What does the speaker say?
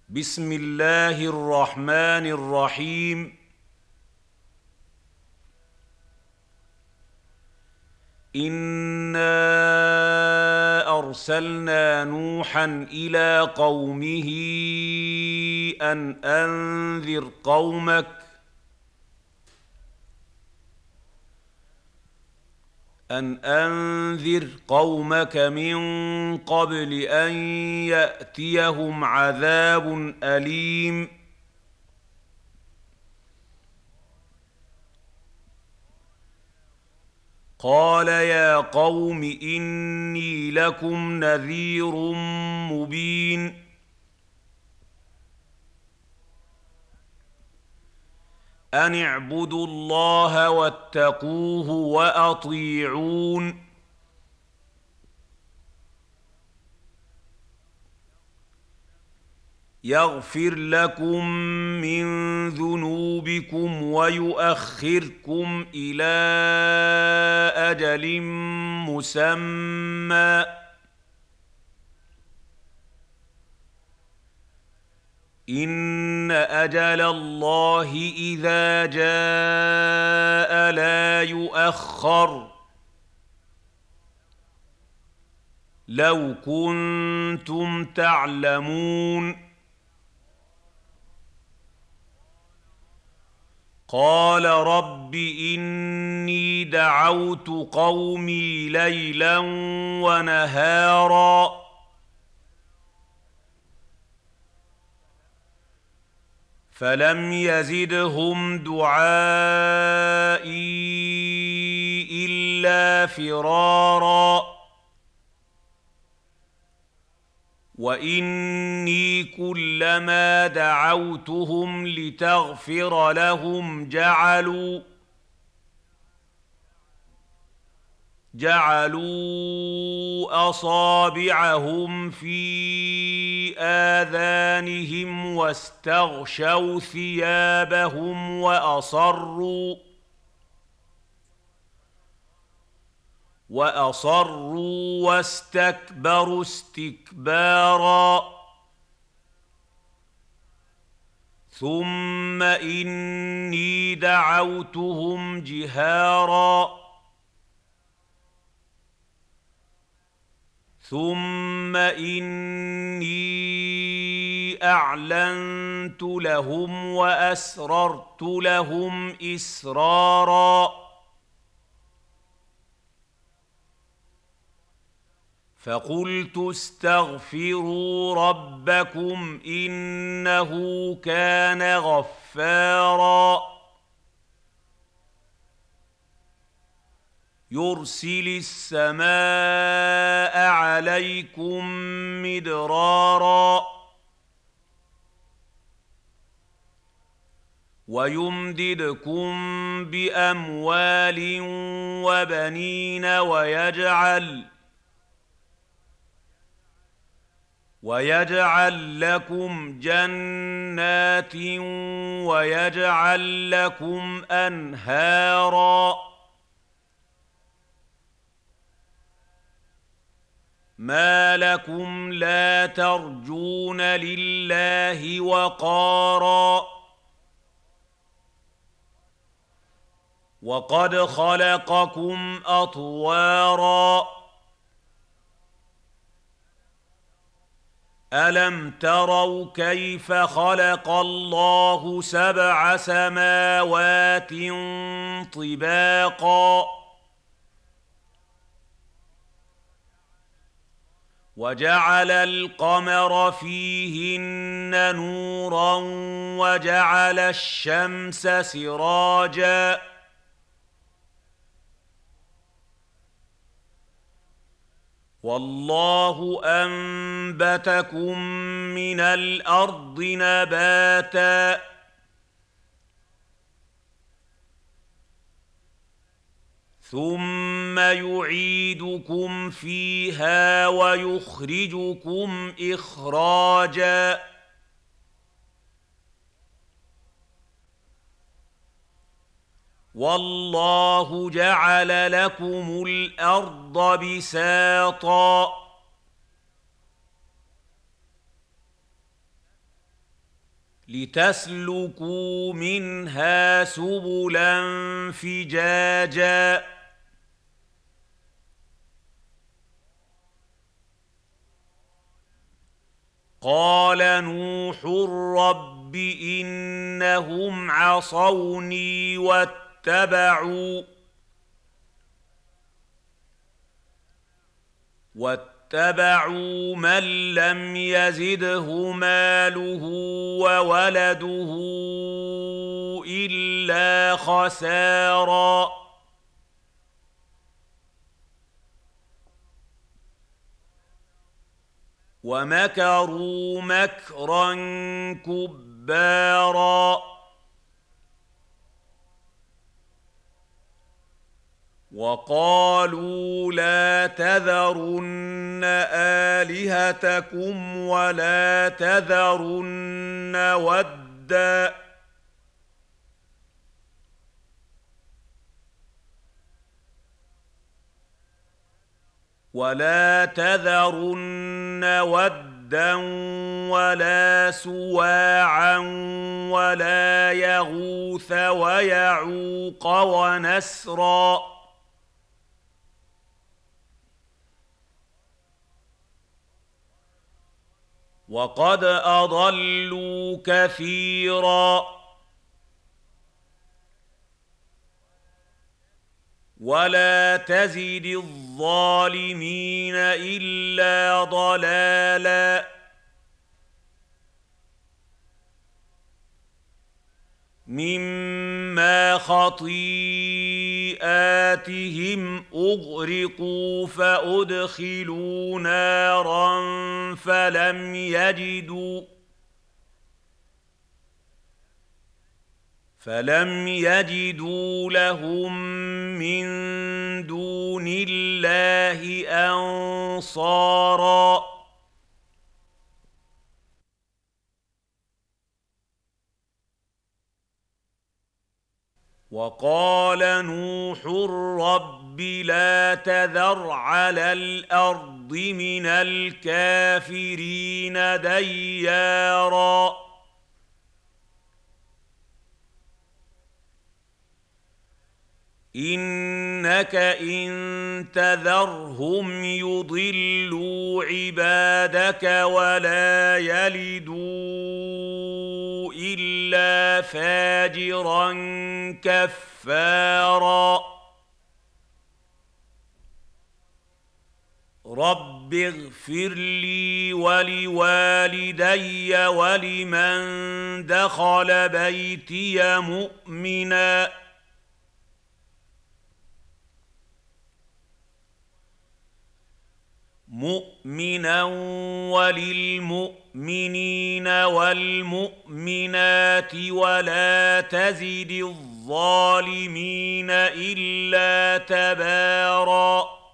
بسم الله الرحمن الرحيم. إنا أرسلنا نوحا إلى قومه أن أنذر قومك من قبل أن يأتيهم عذاب أليم. قال يا قوم إني لكم نذير مبين. أن اعبدوا الله واتقوه وأطيعون. يغفر لكم من ذنوبكم ويؤخركم إلى أجل مسمى. إن أجل الله إذا جاء لا يؤخر. لو كنتم تعلمون. قال رب إني دعوت قومي ليلا ونهارا فلم يزدهم دعائي إلا فرارا. وإني كلما دعوتهم لتغفر لهم جعلوا أصابعهم في آذانهم واستغشوا ثيابهم وأصروا واستكبروا استكبارا. ثم إني دعوتهم جهارا ثم إني أعلنت لهم وأسررت لهم إسرارا. فقلت استغفروا ربكم إنه كان غفارا يرسل السماء عليكم مدرارا ويمددكم بأموال وبنين ويجعل لكم جنات ويجعل لكم أنهارا. ما لكم لا ترجون لله وقارا وقد خلقكم أطوارا. ألم تروا كيف خلق الله 7 سماوات طباقا وجعل القمر فيهن نورا وجعل الشمس سراجا والله أنبتكم من الأرض نباتا ثم يعيدكم فيها ويخرجكم إخراجا. والله جعل لكم الأرض بساطا لِتَسْلُكُوا مِنْهَا سُبُلًا فِجَاجًا قَالَ نُوحٌ رَّبِّ إِنَّهُمْ عَصَوْنِي واتبعوا من لم يزده ماله وولده إلا خسارا ومكروا مكرا كبارا وقالوا لا تذرن آلهتكم ولا تذرن ودا ولا سواعا ولا يغوث ويعوق ونسرا وقد أضلوا كثيرا ولا تزد الظالمين إلا ضلالا مما خطيئاتهم أغرقوا فأدخلوا نارا فلم يجدوا لهم من دون الله أنصارا وقال نوح رب لا تذر على الأرض من الكافرين ديارا إنك إن تذرهم يضلوا عبادك ولا يلدوا إلا فاجرا كفارا رب اغفر لي ولوالدي ولمن دخل بيتي مؤمنا وللمؤمنين والمؤمنات ولا تزد الظالمين إلا تباراً